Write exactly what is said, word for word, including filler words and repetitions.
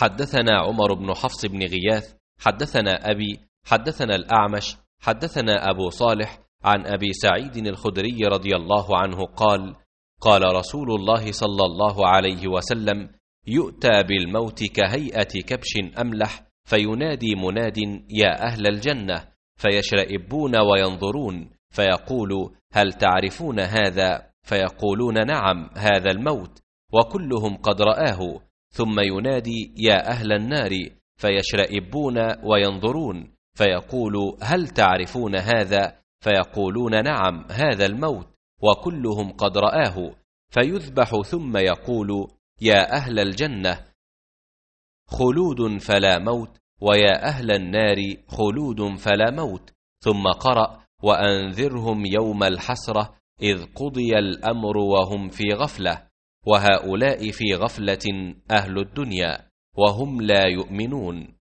حدثنا عمر بن حفص بن غياث حدثنا أبي حدثنا الأعمش حدثنا أبو صالح عن أبي سعيد الخدري رضي الله عنه قال: قال رسول الله صلى الله عليه وسلم: يؤتى بالموت كهيئة كبش أملح، فينادي مناد: يا أهل الجنة، فيشرئبون وينظرون، فيقول: هل تعرفون هذا؟ فيقولون: نعم، هذا الموت، وكلهم قد رآه. ثم ينادي: يا أهل النار، فيشرئبون وينظرون، فيقول: هل تعرفون هذا؟ فيقولون: نعم، هذا الموت، وكلهم قد رآه. فيذبح ثم يقول: يا أهل الجنة، خلود فلا موت، ويا أهل النار، خلود فلا موت. ثم قرأ: وأنذرهم يوم الحسرة إذ قضي الأمر وهم في غفلة، وهؤلاء في غفلة أهل الدنيا وهم لا يؤمنون.